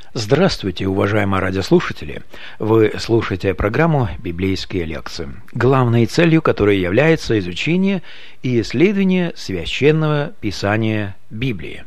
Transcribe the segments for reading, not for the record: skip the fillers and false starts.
Здравствуйте, уважаемые радиослушатели! Вы слушаете программу «Библейские лекции», главной целью которой является изучение и исследование Священного Писания Библии.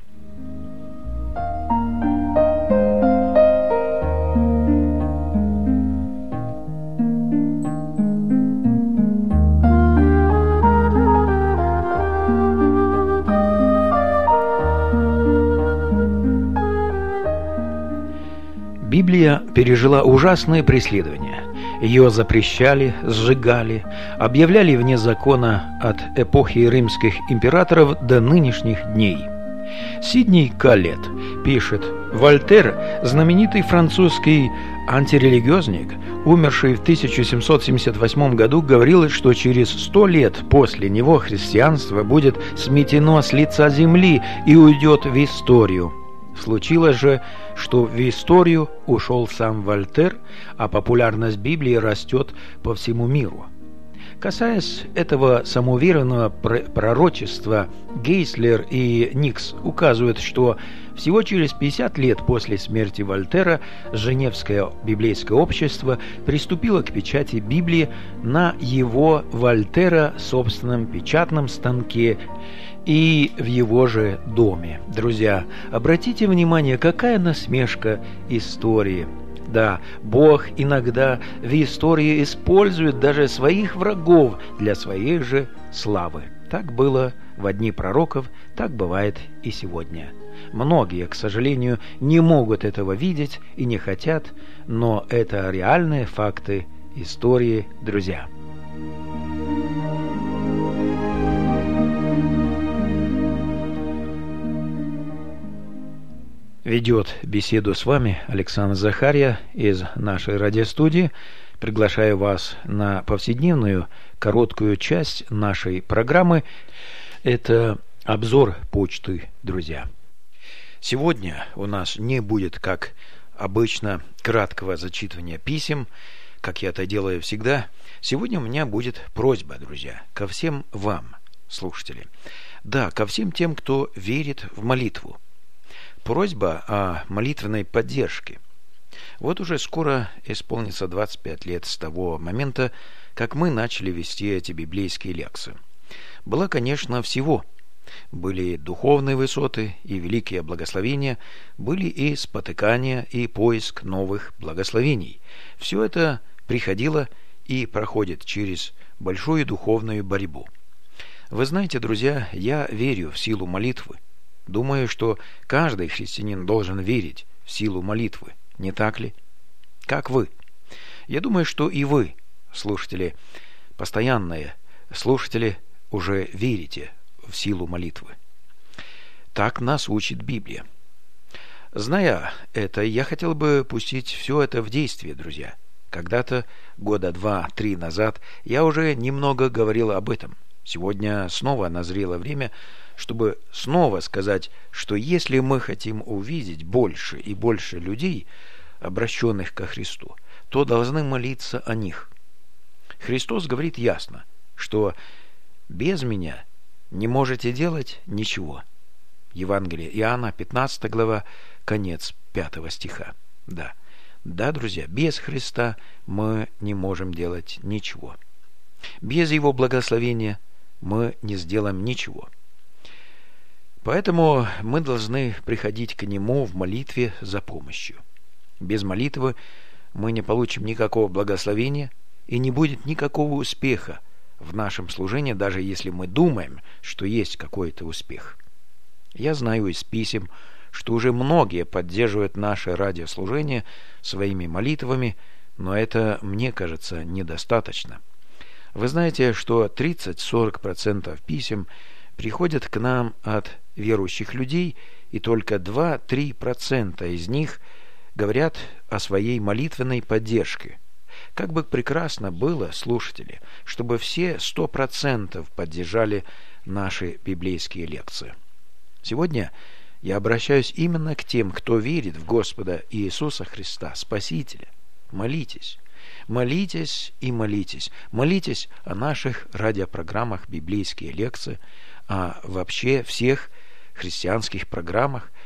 Библия пережила ужасные преследования. Ее запрещали, сжигали, объявляли вне закона от эпохи римских императоров до нынешних дней. Сидней Каллет пишет: Вольтер, знаменитый французский антирелигиозник, умерший в 1778 году, говорил, что через 100 лет после него христианство будет сметено с лица земли и уйдет в историю. Случилось же, что в историю ушел сам Вольтер, а популярность Библии растет по всему миру. Касаясь этого самоуверенного пророчества, Гейслер и Никс указывают, что всего через 50 лет после смерти Вольтера Женевское библейское общество приступило к печати Библии на его Вольтера собственном печатном станке и в его же доме. Друзья, обратите внимание, какая насмешка истории. Да, Бог иногда в истории использует даже своих врагов для своей же славы. Так было во дни пророков, так бывает и сегодня. Многие, к сожалению, не могут этого видеть и не хотят, но это реальные факты истории, друзья. Ведет беседу с вами Александр Захарья из нашей радиостудии. Приглашаю вас на повседневную короткую часть нашей программы. Это обзор почты, друзья. Сегодня у нас не будет, как обычно, краткого зачитывания писем, как я это делаю всегда. Сегодня у меня будет просьба, друзья, ко всем вам, слушатели. Да, ко всем тем, кто верит в молитву. Просьба о молитвенной поддержке. Вот уже скоро исполнится 25 лет с того момента, как мы начали вести эти библейские лекции. Было, конечно, всего. Были духовные высоты и великие благословения, были и спотыкания, и поиск новых благословений. Все это приходило и проходит через большую духовную борьбу. Вы знаете, друзья, я верю в силу молитвы. Думаю, что каждый христианин должен верить в силу молитвы, не так ли? Как вы? Я думаю, что и вы, слушатели, постоянные слушатели, уже верите в силу молитвы. Так нас учит Библия. Зная это, я хотел бы пустить все это в действие, друзья. Когда-то, года 2-3 назад, я уже немного говорил об этом. Сегодня снова назрело время, чтобы снова сказать, что если мы хотим увидеть больше и больше людей, обращенных ко Христу, то должны молиться о них. Христос говорит ясно, что без меня не можете делать ничего. Евангелие Иоанна, 15 глава, конец 5 стиха. Да, друзья, без Христа мы не можем делать ничего. Без Его благословения мы не сделаем ничего. Поэтому мы должны приходить к Нему в молитве за помощью. Без молитвы мы не получим никакого благословения и не будет никакого успеха в нашем служении, даже если мы думаем, что есть какой-то успех. Я знаю из писем, что уже многие поддерживают наше радиослужение своими молитвами, но это, мне кажется, недостаточно. Вы знаете, что 30-40% писем приходят к нам от верующих людей, и только 2-3% из них говорят о своей молитвенной поддержке. Как бы прекрасно было, слушатели, чтобы все 100% поддержали наши библейские лекции. Сегодня я обращаюсь именно к тем, кто верит в Господа Иисуса Христа, Спасителя. Молитесь. Молитесь и молитесь. Молитесь о наших радиопрограммах «Библейские лекции», а вообще всех христианских программах,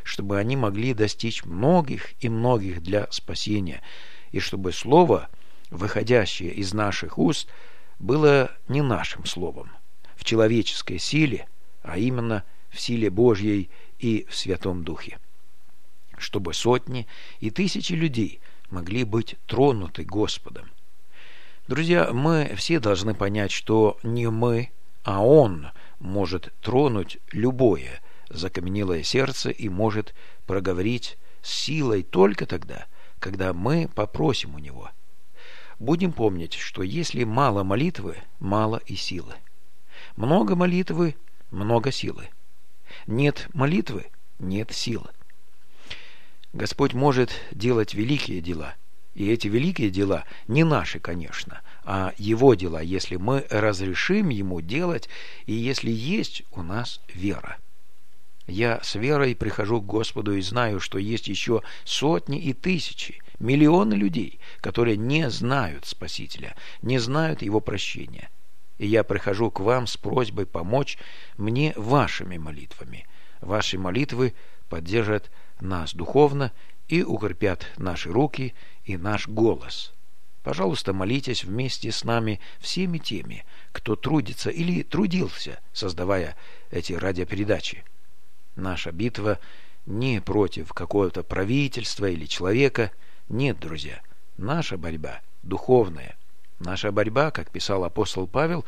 чтобы они могли достичь многих и многих для спасения, и чтобы слово, выходящее из наших уст, было не нашим словом в человеческой силе, а именно в силе Божьей и в Святом Духе, чтобы сотни и тысячи людей могли быть тронуты Господом. Друзья, мы все должны понять, что не мы, а Он может тронуть любое закаменелое сердце и может проговорить с силой только тогда, когда мы попросим у Него. Будем помнить, что если мало молитвы, мало и силы. Много молитвы, много силы. Нет молитвы, нет силы. Господь может делать великие дела. И эти великие дела не наши, конечно, а Его дела, если мы разрешим Ему делать, и если есть у нас вера. Я с верой прихожу к Господу и знаю, что есть еще сотни и тысячи, миллионы людей, которые не знают Спасителя, не знают Его прощения. И я прихожу к вам с просьбой помочь мне вашими молитвами. Ваши молитвы поддержат нас духовно и укрепят наши руки и наш голос. Пожалуйста, молитесь вместе с нами всеми теми, кто трудится или трудился, создавая эти радиопередачи. Наша битва не против какого-то правительства или человека. Нет, друзья, наша борьба духовная. Наша борьба, как писал апостол Павел,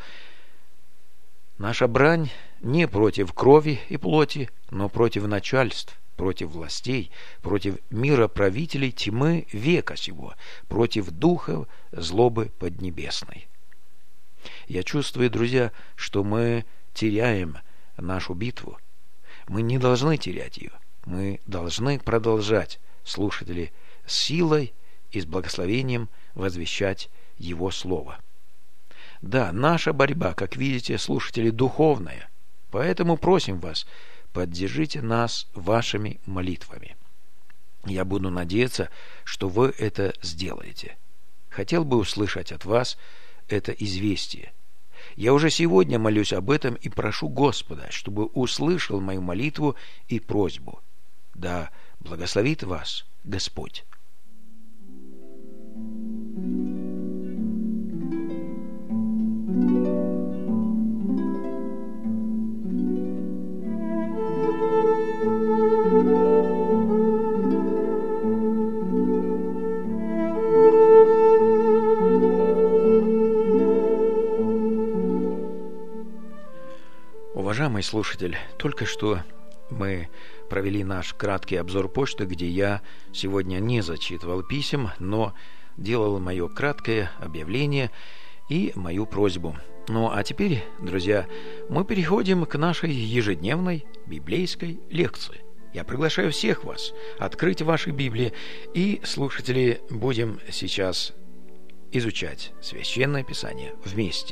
наша брань не против крови и плоти, но против начальств, против властей, против мироправителей тьмы века сего, против духов злобы поднебесной. Я чувствую, друзья, что мы теряем нашу битву. Мы не должны терять ее. Мы должны продолжать, слушатели, с силой и с благословением возвещать Его Слово. Да, наша борьба, как видите, слушатели, духовная. Поэтому просим вас, поддержите нас вашими молитвами. Я буду надеяться, что вы это сделаете. Хотел бы услышать от вас это известие. Я уже сегодня молюсь об этом и прошу Господа, чтобы услышал мою молитву и просьбу. Да благословит вас Господь. Уважаемый слушатель, только что мы провели наш краткий обзор почты, где я сегодня не зачитывал писем, но делал мое краткое объявление и мою просьбу. Ну а теперь, друзья, мы переходим к нашей ежедневной библейской лекции. Я приглашаю всех вас открыть ваши Библии, и, слушатели, будем сейчас изучать Священное Писание вместе.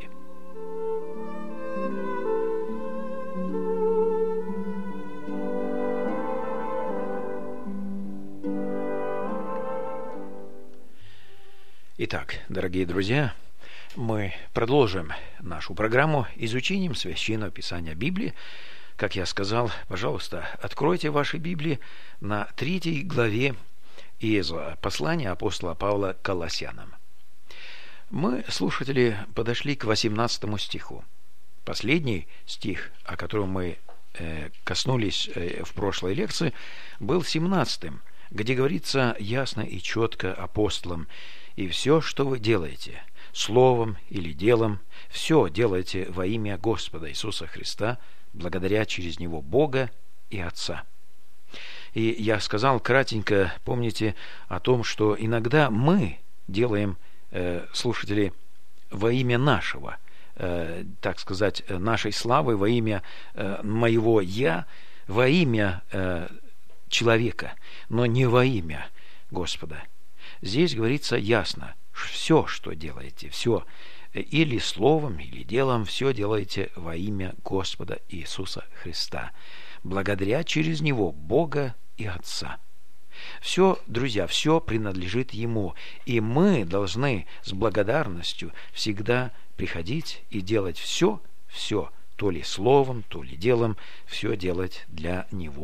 Итак, дорогие друзья, мы продолжим нашу программу изучением Священного Писания Библии. Как я сказал, пожалуйста, откройте ваши Библии на 3 главе из послания апостола Павла к Колоссянам. Мы, слушатели, подошли к 18 стиху. Последний стих, о котором мы коснулись в прошлой лекции, был 17, где говорится ясно и четко апостолам: «И все, что вы делаете, словом или делом, все делайте во имя Господа Иисуса Христа, благодаря через Него Бога и Отца». И я сказал кратенько, помните, о том, что иногда мы делаем, слушатели, во имя нашего, так сказать, нашей славы, во имя моего «я», во имя человека, но не во имя Господа. Здесь говорится ясно: все, что делаете, все, или словом, или делом, все делаете во имя Господа Иисуса Христа, благодаря через Него Бога и Отца. Все, друзья, все принадлежит Ему, и мы должны с благодарностью всегда приходить и делать все, то ли словом, то ли делом, все делать для Него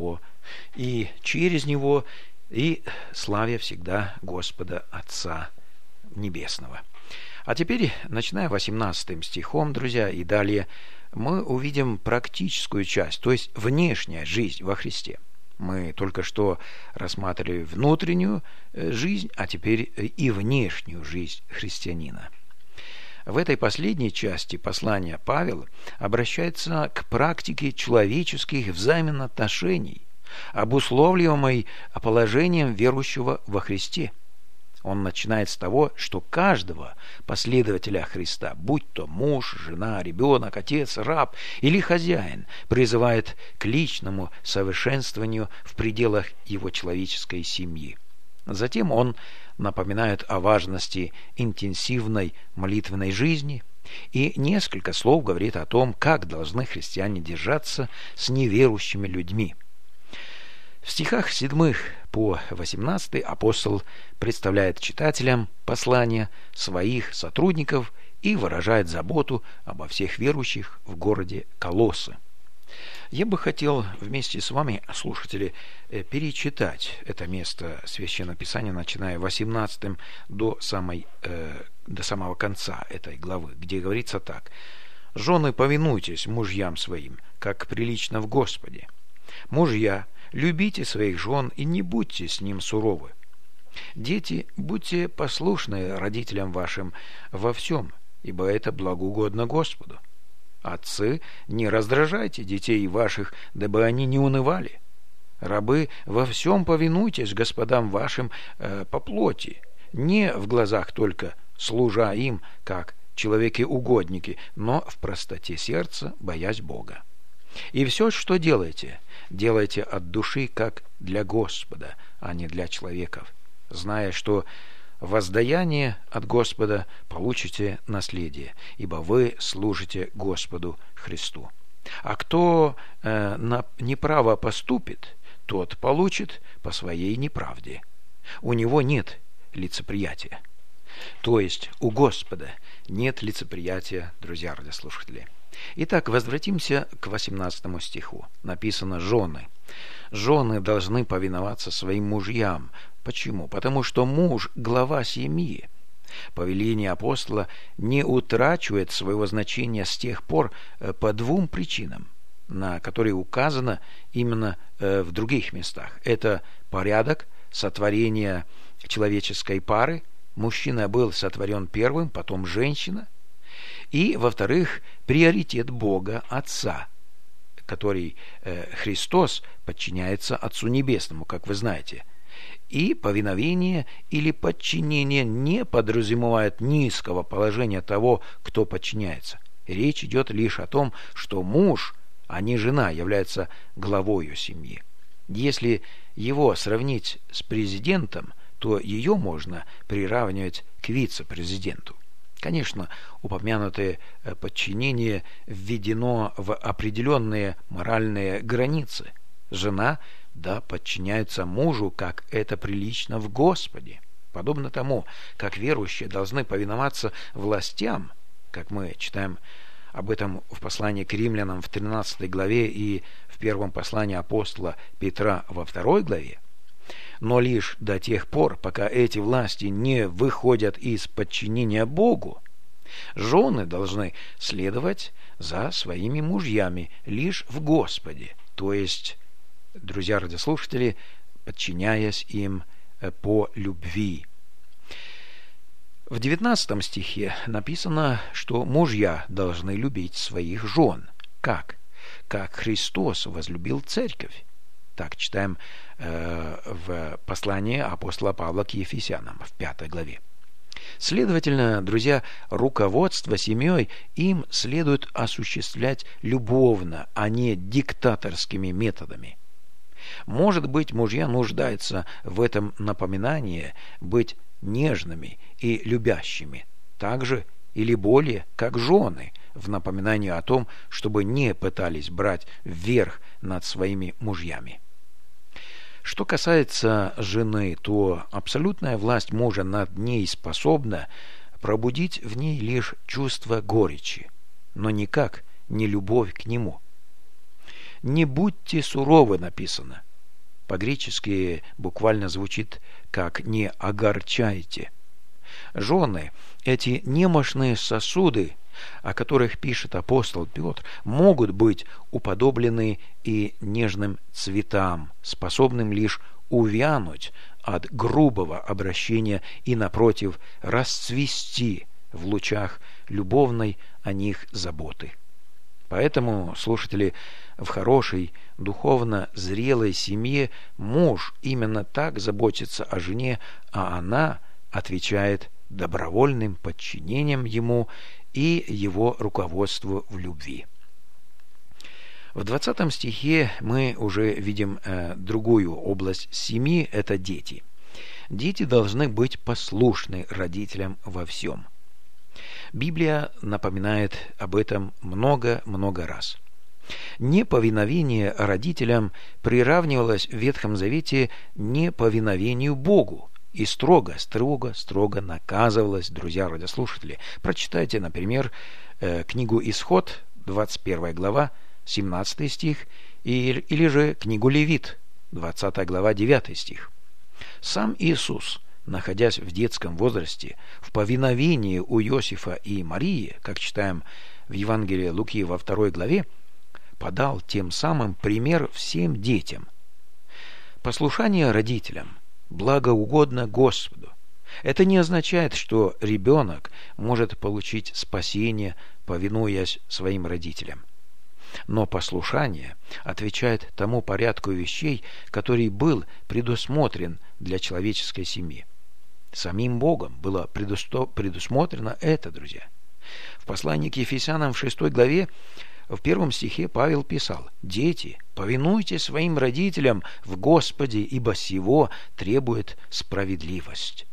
и через Него, и славя всегда Господа Отца Небесного. А теперь, начиная 18 стихом, друзья, и далее, мы увидим практическую часть, то есть внешняя жизнь во Христе. Мы только что рассматривали внутреннюю жизнь, а теперь и внешнюю жизнь христианина. В этой последней части послания Павел обращается к практике человеческих взаимоотношений, обусловливаемой положением верующего во Христе. Он начинает с того, что каждого последователя Христа, будь то муж, жена, ребенок, отец, раб или хозяин, призывает к личному совершенствованию в пределах его человеческой семьи. Затем он напоминает о важности интенсивной молитвенной жизни и несколько слов говорит о том, как должны христиане держаться с неверующими людьми. В стихах 7 по 18 апостол представляет читателям послания своих сотрудников и выражает заботу обо всех верующих в городе Колоссы. Я бы хотел вместе с вами, слушатели, перечитать это место Священного Писания, начиная 18 до самого конца этой главы, где говорится так: «Жены, повинуйтесь мужьям своим, как прилично в Господе. Мужья, любите своих жен и не будьте с ним суровы. Дети, будьте послушны родителям вашим во всем, ибо это благоугодно Господу. Отцы, не раздражайте детей ваших, дабы они не унывали. Рабы, во всем повинуйтесь господам вашим по плоти, не в глазах только, служа им, как человеки-угодники, но в простоте сердца, боясь Бога. И все, что делаете, делайте от души, как для Господа, а не для человеков, зная, что воздаяние от Господа получите наследие, ибо вы служите Господу Христу. А кто неправо поступит, тот получит по своей неправде. У него нет лицеприятия». То есть у Господа нет лицеприятия, друзья радиослушатели. Итак, возвратимся к 18 стиху. Написано «жены». Жены должны повиноваться своим мужьям. Почему? Потому что муж – глава семьи. Повеление апостола не утрачивает своего значения с тех пор по двум причинам, на которые указано именно в других местах. Это порядок сотворения человеческой пары. Мужчина был сотворен первым, потом женщина. И, во-вторых, приоритет Бога Отца, который Христос подчиняется Отцу Небесному, как вы знаете. И повиновение или подчинение не подразумевает низкого положения того, кто подчиняется. Речь идет лишь о том, что муж, а не жена, является главою семьи. Если его сравнить с президентом, то ее можно приравнивать к вице-президенту. Конечно, упомянутое подчинение введено в определенные моральные границы. Жена подчиняется мужу, как это прилично в Господе. Подобно тому, как верующие должны повиноваться властям, как мы читаем об этом в послании к римлянам в 13 главе и в первом послании апостола Петра во 2 главе, но лишь до тех пор, пока эти власти не выходят из подчинения Богу, жены должны следовать за своими мужьями лишь в Господе, то есть, друзья радиослушатели, подчиняясь им по любви. В 19 стихе написано, что мужья должны любить своих жен. Как? Как Христос возлюбил церковь. Так читаем в послании апостола Павла к Ефесянам в 5 главе. Следовательно, друзья, руководство семьей им следует осуществлять любовно, а не диктаторскими методами. Может быть, мужья нуждаются в этом напоминании быть нежными и любящими, так же или более, как жены, в напоминании о том, чтобы не пытались брать верх над своими мужьями. Что касается жены, то абсолютная власть мужа над ней способна пробудить в ней лишь чувство горечи, но никак не любовь к нему. «Не будьте суровы», написано. По-гречески буквально звучит как «не огорчайте». Жены, эти немощные сосуды, о которых пишет апостол Петр, могут быть уподоблены и нежным цветам, способным лишь увянуть от грубого обращения и, напротив, расцвести в лучах любовной о них заботы. Поэтому, слушатели, в хорошей, духовно зрелой семье муж именно так заботится о жене, а она отвечает добровольным подчинением ему и его руководству в любви. В 20 стихе мы уже видим другую область семьи – это дети. Дети должны быть послушны родителям во всем. Библия напоминает об этом много-много раз. Неповиновение родителям приравнивалось в Ветхом Завете неповиновению Богу и строго наказывалось, друзья радиослушатели. Прочитайте, например, книгу Исход, 21 глава, 17 стих, или же книгу Левит, 20 глава, 9 стих. Сам Иисус, находясь в детском возрасте, в повиновении у Иосифа и Марии, как читаем в Евангелии Луки во 2 главе, подал тем самым пример всем детям. Послушание родителям благоугодно Господу. Это не означает, что ребенок может получить спасение, повинуясь своим родителям. Но послушание отвечает тому порядку вещей, который был предусмотрен для человеческой семьи. Самим Богом было предусмотрено это, друзья. В послании к Ефесянам в 6 главе в 1 стихе Павел писал: «Дети, повинуйтесь своим родителям в Господе, ибо сего требует справедливость».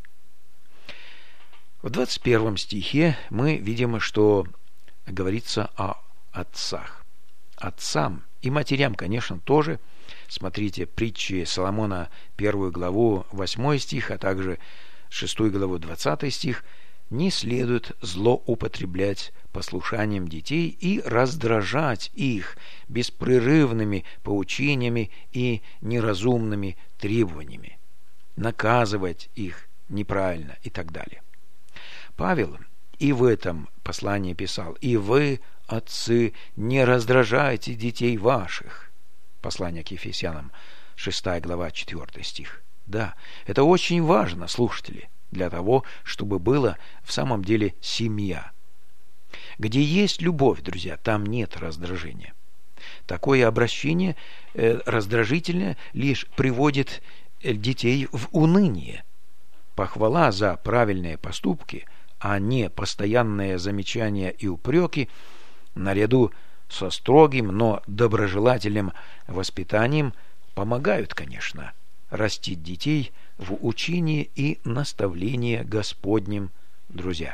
В 21 стихе мы видим, что говорится о отцах. Отцам и матерям, конечно, тоже. Смотрите, притчи Соломона, 1 главу, 8 стих, а также 6 главу, 20 стих. Не следует злоупотреблять послушанием детей и раздражать их беспрерывными поучениями и неразумными требованиями, наказывать их неправильно и так далее. Павел и в этом послании писал: «И вы, отцы, не раздражайте детей ваших». Послание к Ефесянам, 6 глава, 4 стих. Да, это очень важно, слушатели, для того, чтобы была в самом деле семья. Где есть любовь, друзья, там нет раздражения. Такое обращение раздражительное лишь приводит детей в уныние. Похвала за правильные поступки, а не постоянные замечания и упреки, наряду со строгим, но доброжелательным воспитанием помогают, конечно, растить детей в учении и наставлении Господнем, друзья.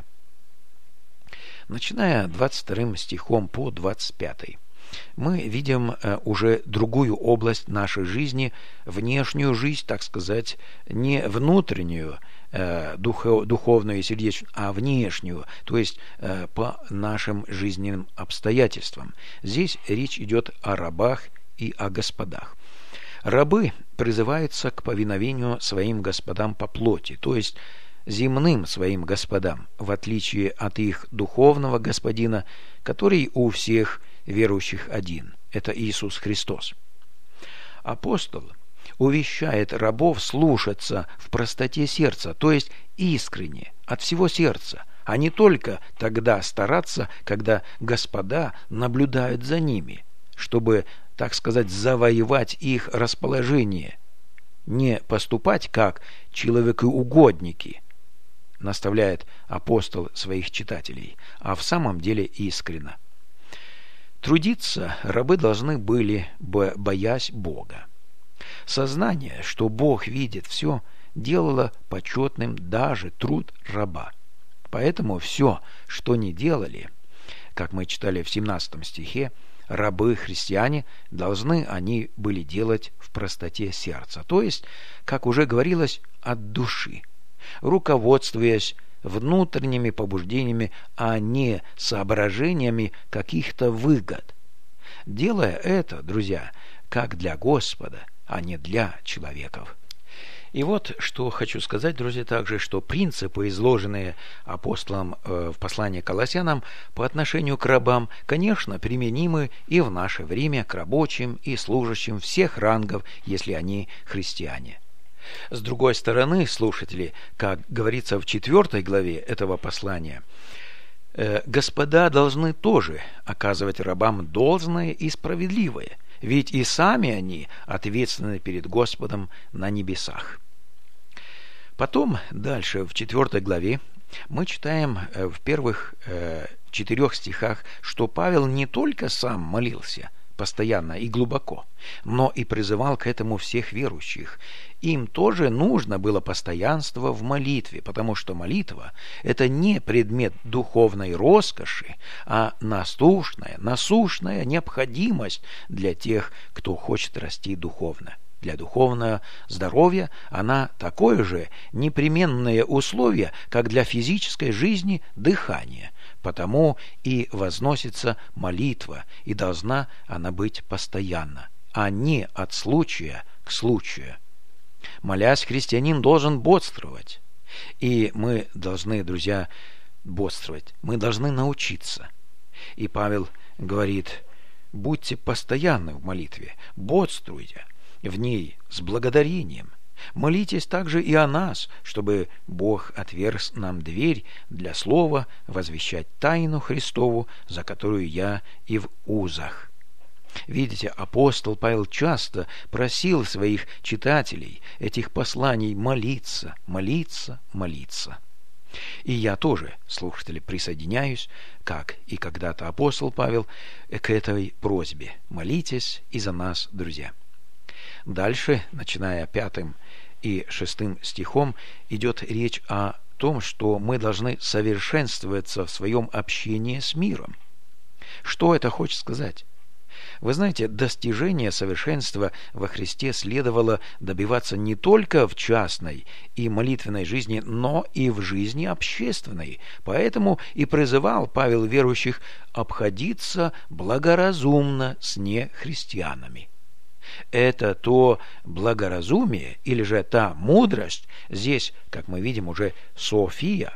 Начиная 22 стихом по 25, мы видим уже другую область нашей жизни, внешнюю жизнь, так сказать, не внутреннюю, духовную и сердечную, а внешнюю, то есть по нашим жизненным обстоятельствам. Здесь речь идет о рабах и о господах. Рабы призываются к повиновению своим господам по плоти, то есть земным своим господам, в отличие от их духовного господина, который у всех верующих один. Это Иисус Христос. Апостол увещает рабов слушаться в простоте сердца, то есть искренне, от всего сердца, а не только тогда стараться, когда господа наблюдают за ними, чтобы, так сказать, завоевать их расположение, не поступать как человекоугодники, наставляет апостол своих читателей, а в самом деле искренно. Трудиться рабы должны были, боясь Бога. Сознание, что Бог видит все, делало почетным даже труд раба. Поэтому все, что не делали, как мы читали в 17 стихе, рабы-христиане должны они были делать в простоте сердца, то есть, как уже говорилось, от души, руководствуясь внутренними побуждениями, а не соображениями каких-то выгод. Делая это, друзья, как для Господа, а не для человеков. И вот что хочу сказать, друзья, также, что принципы, изложенные апостолом в послании к Колоссянам по отношению к рабам, конечно, применимы и в наше время к рабочим и служащим всех рангов, если они христиане. С другой стороны, слушатели, как говорится в 4 главе этого послания, господа должны тоже оказывать рабам должное и справедливое, ведь и сами они ответственны перед Господом на небесах. Потом, дальше, в 4 главе, мы читаем в первых 4 стихах, что Павел не только сам молился постоянно и глубоко, но и призывал к этому всех верующих. Им тоже нужно было постоянство в молитве, потому что молитва – это не предмет духовной роскоши, а насущная необходимость для тех, кто хочет расти духовно. Для духовного здоровья она такое же непременное условие, как для физической жизни дыхание. Потому и возносится молитва, и должна она быть постоянно, а не от случая к случаю. Молясь, христианин должен бодрствовать. И мы должны, друзья, бодрствовать. Мы должны научиться. И Павел говорит: будьте постоянны в молитве, бодрствуйте в ней с благодарением. Молитесь также и о нас, чтобы Бог отверг нам дверь для слова возвещать тайну Христову, за которую я и в узах. Видите, апостол Павел часто просил своих читателей этих посланий молиться, молиться, молиться. И я тоже, слушатели, присоединяюсь, как и когда-то апостол Павел, к этой просьбе. Молитесь и за нас, друзья. Дальше, начиная 5 и 6 стихом, идет речь о том, что мы должны совершенствоваться в своем общении с миром. Что это хочет сказать? Вы знаете, достижение совершенства во Христе следовало добиваться не только в частной и молитвенной жизни, но и в жизни общественной. Поэтому и призывал Павел верующих обходиться благоразумно с нехристианами. Это то благоразумие, или же та мудрость, здесь, как мы видим, уже София,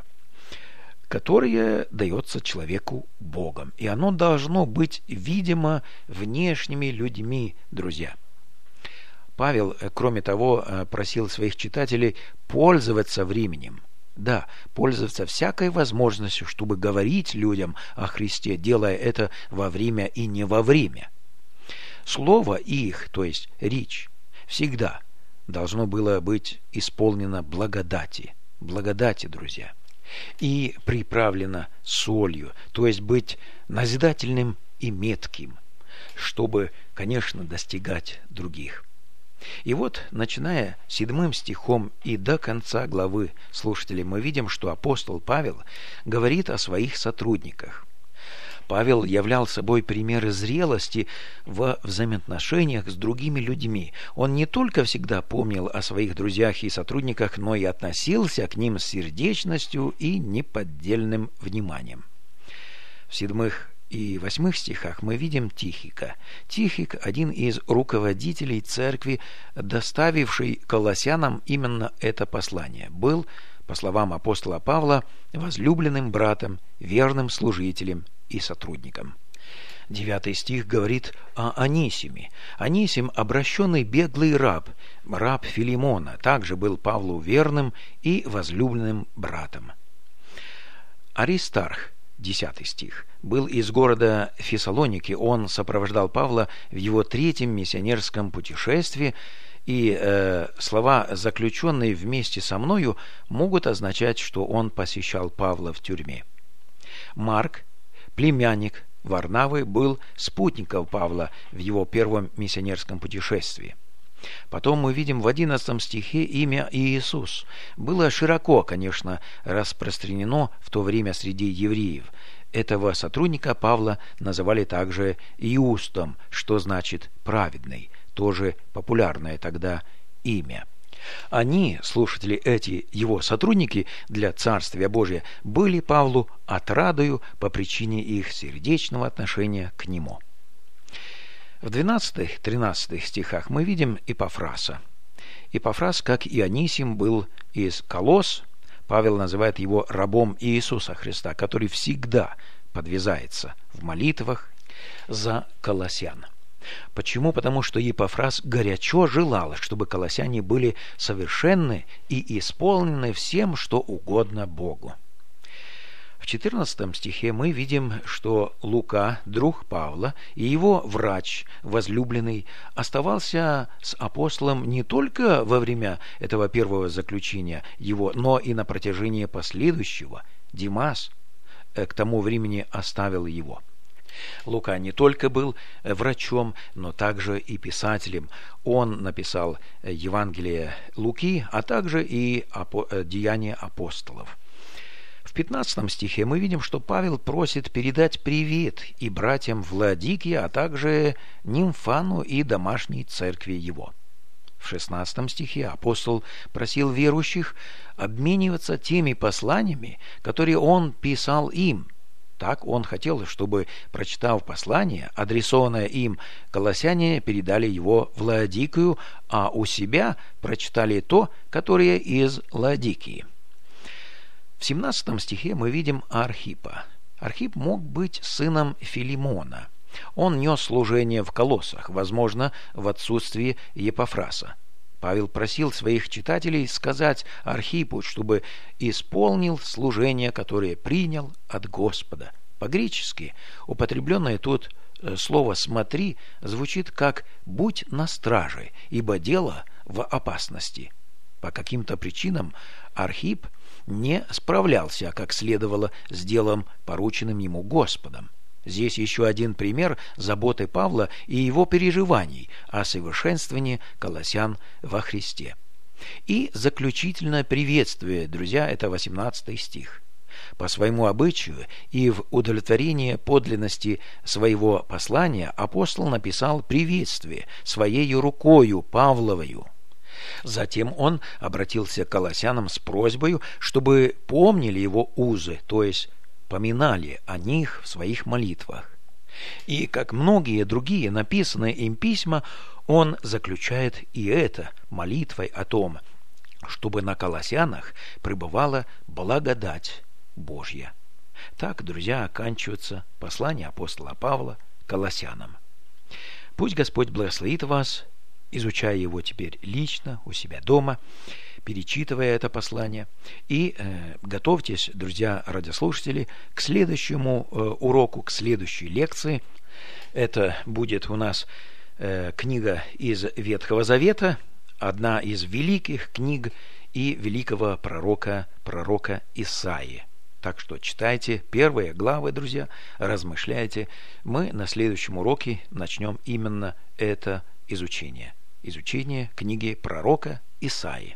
которое дается человеку Богом. И оно должно быть видимо внешними людьми, друзья. Павел, кроме того, просил своих читателей пользоваться временем. Да, пользоваться всякой возможностью, чтобы говорить людям о Христе, делая это во время и не во время. Слово их, то есть речь, всегда должно было быть исполнено благодати, друзья, и приправлено солью, то есть быть назидательным и метким, чтобы, конечно, достигать других. И вот, начиная 7 стихом и до конца главы, слушатели, мы видим, что апостол Павел говорит о своих сотрудниках. Павел являл собой примеры зрелости во взаимоотношениях с другими людьми. Он не только всегда помнил о своих друзьях и сотрудниках, но и относился к ним с сердечностью и неподдельным вниманием. В 7 и 8 стихах мы видим Тихика. Тихик – один из руководителей церкви, доставивший колоссянам именно это послание. Был, по словам апостола Павла, возлюбленным братом, верным служителем и сотрудникам. 9 стих говорит о Онисиме. Онисим – обращенный беглый раб Филимона, также был Павлу верным и возлюбленным братом. Аристарх, 10 стих, был из города Фессалоники. Он сопровождал Павла в его 3-м миссионерском путешествии, и слова, заключенные вместе со мною, могут означать, что он посещал Павла в тюрьме. Марк, племянник Варнавы, был спутником Павла в его 1-м миссионерском путешествии. Потом мы видим в 11 стихе имя Иисус. Было широко, конечно, распространено в то время среди евреев. Этого сотрудника Павла называли также Иустом, что значит «праведный», тоже популярное тогда имя. Они, слушатели, эти его сотрудники для Царствия Божия, были Павлу отрадою по причине их сердечного отношения к нему. В 12-13 стихах мы видим Эпафраса. Эпафрас, как Ионисим, был из Колосс. Павел называет его рабом Иисуса Христа, который всегда подвязается в молитвах за колоссян. Почему? Потому что Эпафрас горячо желал, чтобы колоссяне были совершенны и исполнены всем, что угодно Богу. В 14 стихе мы видим, что Лука, друг Павла, и его врач, возлюбленный, оставался с апостолом не только во время этого первого заключения его, но и на протяжении последующего. Димас к тому времени оставил его. Лука не только был врачом, но также и писателем. Он написал Евангелие Луки, а также и Деяния апостолов. В 15 стихе мы видим, что Павел просит передать привет и братьям в Лаодикии, а также Нимфану и домашней церкви его. В 16 стихе апостол просил верующих обмениваться теми посланиями, которые он писал им. Так он хотел, чтобы, прочитав послание, адресованное им, колоссяне передали его в Лаодикию, а у себя прочитали то, которое из Лаодикии. В 17 стихе мы видим Архиппа. Архипп мог быть сыном Филимона. Он нес служение в Колоссах, возможно, в отсутствии Епафраса. Павел просил своих читателей сказать Архиппу, чтобы исполнил служение, которое принял от Господа. По-гречески употребленное тут слово «смотри» звучит как «будь на страже, ибо дело в опасности». По каким-то причинам Архипп не справлялся, как следовало, с делом, порученным ему Господом. Здесь еще один пример заботы Павла и его переживаний о совершенствовании колоссян во Христе. И заключительное приветствие, друзья, это 18 стих. По своему обычаю и в удовлетворение подлинности своего послания апостол написал приветствие своею рукою Павловою. Затем он обратился к колоссянам с просьбой, чтобы помнили его узы, то есть поминали о них в своих молитвах. И, как многие другие написанные им письма, он заключает и это молитвой о том, чтобы на колоссянах пребывала благодать Божья. Так, друзья, оканчивается послание апостола Павла колоссянам. Пусть Господь благословит вас, изучая его теперь лично у себя дома, перечитывая это послание. И готовьтесь, друзья радиослушатели, к следующему уроку, к следующей лекции. Это будет у нас книга из Ветхого Завета, одна из великих книг и великого пророка Исаии. Так что читайте первые главы, друзья, размышляйте. Мы на следующем уроке начнем именно это изучение. Изучение книги пророка Исаии.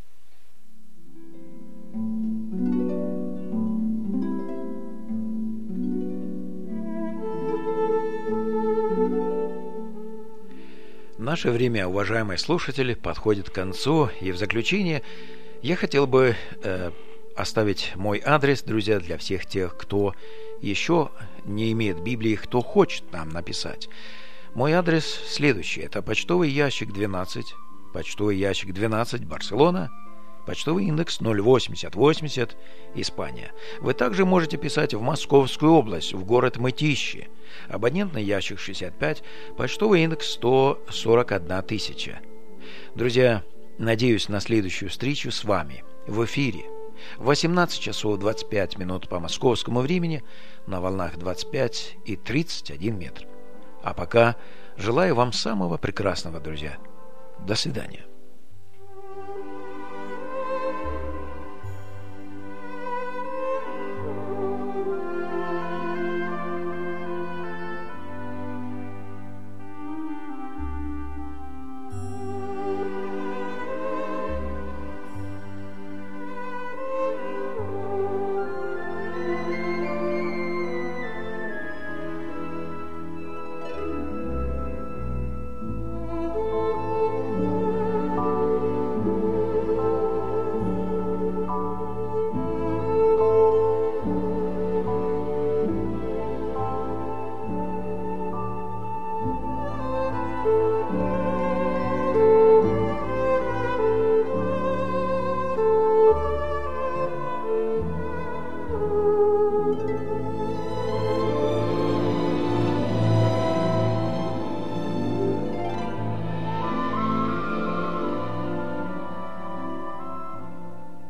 Наше время, уважаемые слушатели, подходит к концу, и в заключение я хотел бы оставить мой адрес, друзья, для всех тех, кто еще не имеет Библии, кто хочет нам написать. Мой адрес следующий. Это почтовый ящик 12, Барселона, почтовый индекс 08080, Испания. Вы также можете писать в Московскую область, в город Мытищи. Абонентный ящик 65, почтовый индекс 141 тысяча. Друзья, надеюсь на следующую встречу с вами в эфире в 18 часов 25 минут по московскому времени на волнах 25 и 31 метр. А пока желаю вам самого прекрасного, друзья. До свидания.